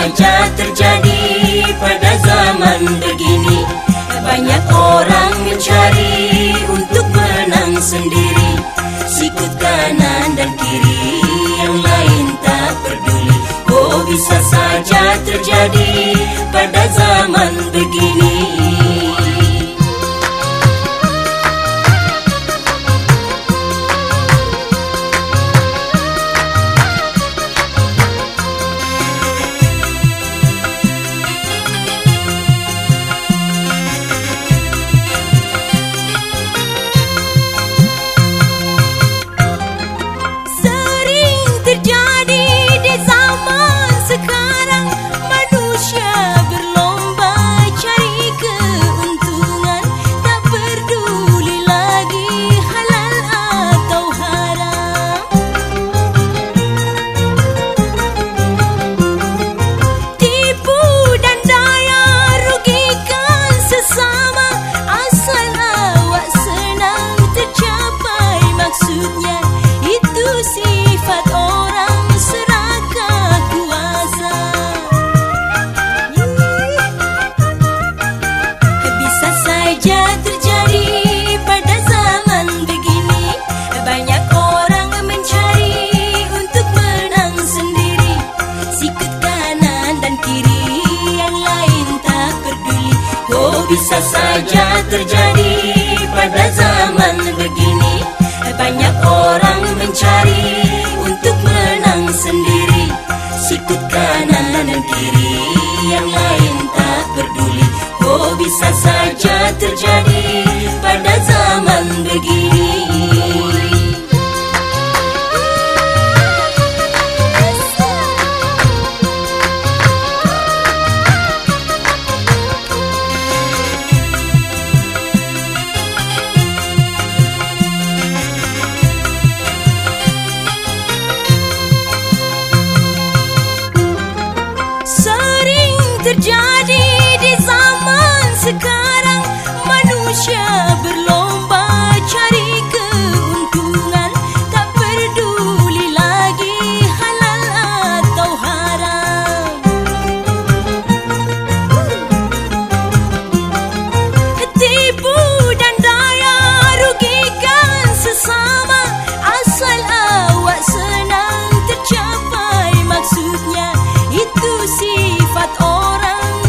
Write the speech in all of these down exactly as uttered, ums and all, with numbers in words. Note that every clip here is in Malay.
saja terjadi pada zaman begini. Banyak orang mencari untuk menang sendiri, sikut kanan dan kiri, yang lain tak peduli. Oh, bisa saja terjadi pada zaman begini. Bisa saja terjadi pada zaman begini. Banyak orang mencari untuk menang sendiri, sikut kanan dan kiri, yang lain tak peduli. Oh, bisa saja terjadi pada zaman begini. Terjadi di zaman sekarang, manusia berlomba cari keuntungan, tak peduli lagi halal atau haram. Tipu dan daya rugikan sesama, asal awak senang tercapai maksudnya. Itu sifat orang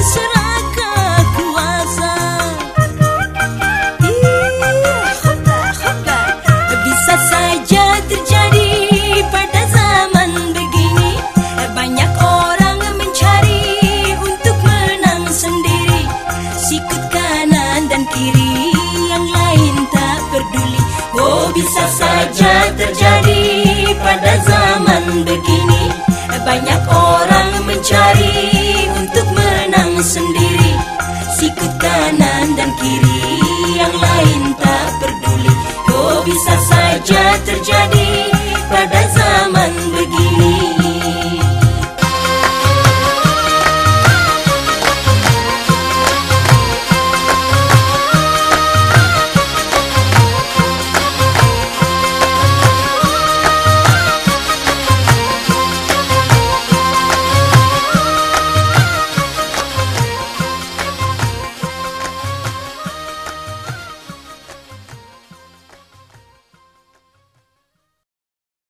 kiri, yang lain tak peduli. Oh, bisa saja terjadi pada zaman begini. Banyak orang mencari untuk menang sendiri, sikut kanan dan kiri.